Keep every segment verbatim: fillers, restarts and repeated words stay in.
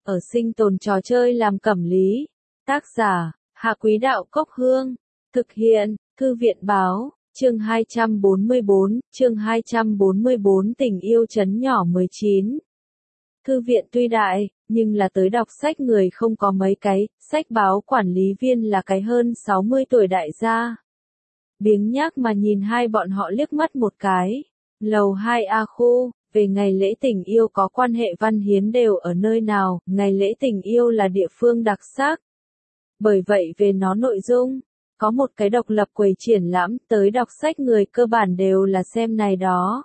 ở sinh tồn trò chơi làm cẩm lý. Tác giả, Hạ Quý Đạo Cốc Hương. Thực hiện, Thư viện Báo, chương hai trăm bốn mươi bốn, chương hai trăm bốn mươi bốn Tình yêu trấn nhỏ mười chín. Thư viện tuy đại, nhưng là tới đọc sách người không có mấy cái, sách báo quản lý viên là cái hơn sáu mươi tuổi đại gia. Biếng nhác mà nhìn hai bọn họ liếc mắt một cái. Lầu hai A khu, về ngày lễ tình yêu có quan hệ văn hiến đều ở nơi nào, ngày lễ tình yêu là địa phương đặc sắc. Bởi vậy về nó nội dung, có một cái độc lập quầy triển lãm, tới đọc sách người cơ bản đều là xem này đó.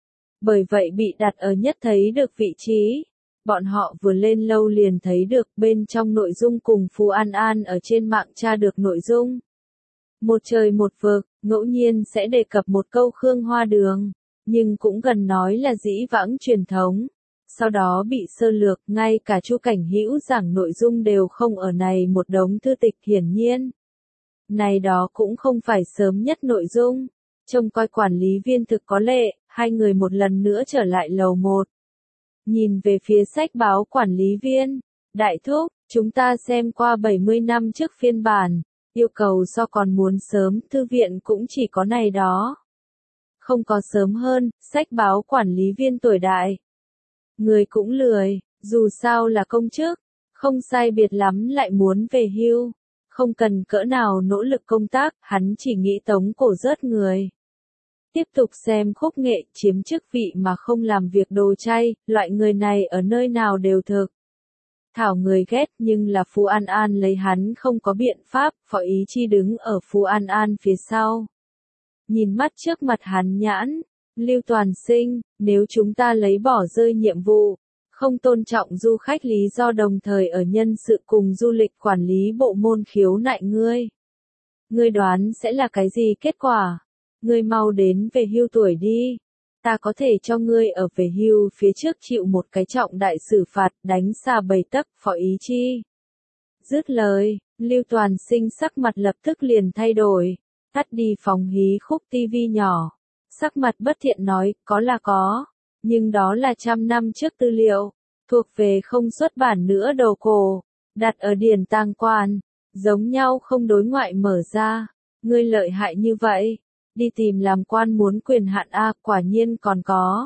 Bởi vậy bị đặt ở nhất thấy được vị trí. Bọn họ vừa lên lâu liền thấy được bên trong nội dung cùng Phù An An ở trên mạng tra được nội dung. Một trời một vực, ngẫu nhiên sẽ đề cập một câu Khương Hoa Đường, nhưng cũng gần nói là dĩ vãng truyền thống. Sau đó bị sơ lược, ngay cả Chu Cảnh Hữu giảng nội dung đều không ở này một đống thư tịch hiển nhiên. Này đó cũng không phải sớm nhất nội dung. Trông coi quản lý viên thực có lệ, hai người một lần nữa trở lại lầu một. Nhìn về phía sách báo quản lý viên, đại thúc, chúng ta xem qua bảy mươi năm trước phiên bản, yêu cầu so còn muốn sớm, thư viện cũng chỉ có này đó. Không có sớm hơn, sách báo quản lý viên tuổi đại. Người cũng lười, dù sao là công chức, không sai biệt lắm lại muốn về hưu. Không cần cỡ nào nỗ lực công tác, hắn chỉ nghĩ tống cổ rớt người. Tiếp tục xem khúc nghệ, chiếm chức vị mà không làm việc đồ chay, loại người này ở nơi nào đều thực. Thảo người ghét nhưng là Phù An An lấy hắn không có biện pháp, Phó Ý Chi đứng ở Phù An An phía sau. Nhìn mắt trước mặt hắn nhãn, Lưu Toàn Sinh, nếu chúng ta lấy bỏ rơi nhiệm vụ, không tôn trọng du khách lý do đồng thời ở nhân sự cùng du lịch quản lý bộ môn khiếu nại ngươi. Ngươi đoán sẽ là cái gì kết quả? Ngươi mau đến về hưu tuổi đi. Ta có thể cho ngươi ở về hưu phía trước chịu một cái trọng đại xử phạt đánh xa bảy tấc, Phó Ý Chi. Dứt lời, Lưu Toàn Sinh sắc mặt lập tức liền thay đổi, tắt đi phóng hí khúc tivi nhỏ. Sắc mặt bất thiện nói, có là có, nhưng đó là trăm năm trước tư liệu, thuộc về không xuất bản nữa đồ cổ, đặt ở điển tàng quan, giống nhau không đối ngoại mở ra. Ngươi lợi hại như vậy, đi tìm làm quan muốn quyền hạn A, quả nhiên còn có.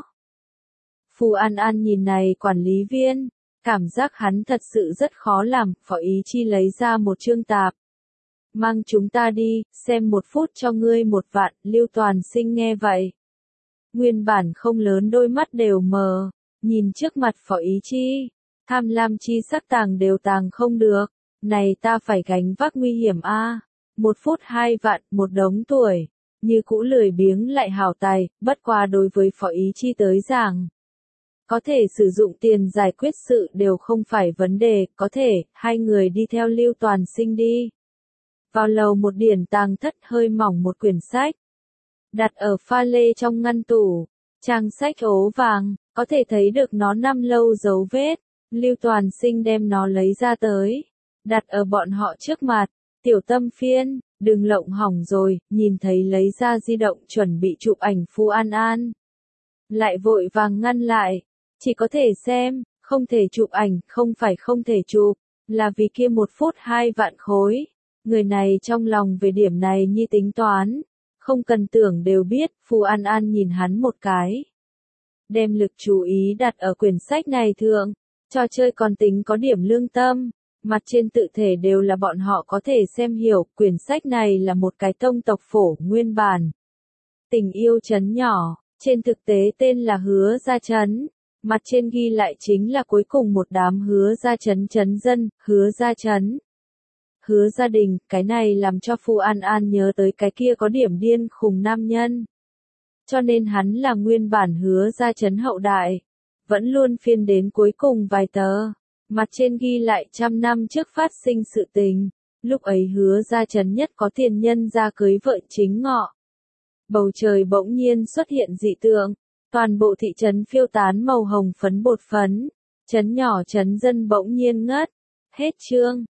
Phù An An nhìn này quản lý viên, cảm giác hắn thật sự rất khó làm, Phó Ý Chi lấy ra một chương tạp. Mang chúng ta đi, xem một phút cho ngươi một vạn, Lưu Toàn Sinh nghe vậy. Nguyên bản không lớn đôi mắt đều mờ, nhìn trước mặt Phó Ý Chi, tham lam chi sắc tàng đều tàng không được, này ta phải gánh vác nguy hiểm a. Một phút hai vạn, một đống tuổi, như cũ lười biếng lại hào tài, bất qua đối với Phó Ý Chi tới giảng. Có thể sử dụng tiền giải quyết sự đều không phải vấn đề, có thể, hai người đi theo Lưu Toàn Sinh đi. Vào lầu một điển tàng thất hơi mỏng một quyển sách. Đặt ở pha lê trong ngăn tủ, trang sách ố vàng, có thể thấy được nó năm lâu dấu vết. Lưu Toàn Sinh đem nó lấy ra tới, đặt ở bọn họ trước mặt. Tiểu Tâm Phiên, đừng lộng hỏng rồi, nhìn thấy lấy ra di động chuẩn bị chụp ảnh Phù An An. Lại vội vàng ngăn lại, chỉ có thể xem, không thể chụp ảnh, không phải không thể chụp, là vì kia một phút hai vạn khối. Người này trong lòng về điểm này như tính toán, không cần tưởng đều biết, Phù An An nhìn hắn một cái. Đem lực chú ý đặt ở quyển sách này thượng, trò chơi còn tính có điểm lương tâm, mặt trên tự thể đều là bọn họ có thể xem hiểu, quyển sách này là một cái tông tộc phổ nguyên bản. Tình yêu trấn nhỏ, trên thực tế tên là Hứa Gia Trấn, mặt trên ghi lại chính là cuối cùng một đám Hứa Gia Trấn trấn dân, Hứa Gia Trấn. Hứa gia đình, cái này làm cho Phù An An nhớ tới cái kia có điểm điên khùng nam nhân. Cho nên hắn là nguyên bản Hứa Gia Trấn hậu đại, vẫn luôn phiên đến cuối cùng vài tờ, mặt trên ghi lại trăm năm trước phát sinh sự tình, lúc ấy Hứa Gia Trấn nhất có tiền nhân ra cưới vợ chính ngọ. Bầu trời bỗng nhiên xuất hiện dị tượng, toàn bộ thị trấn phiêu tán màu hồng phấn bột phấn, trấn nhỏ trấn dân bỗng nhiên ngất, hết chương.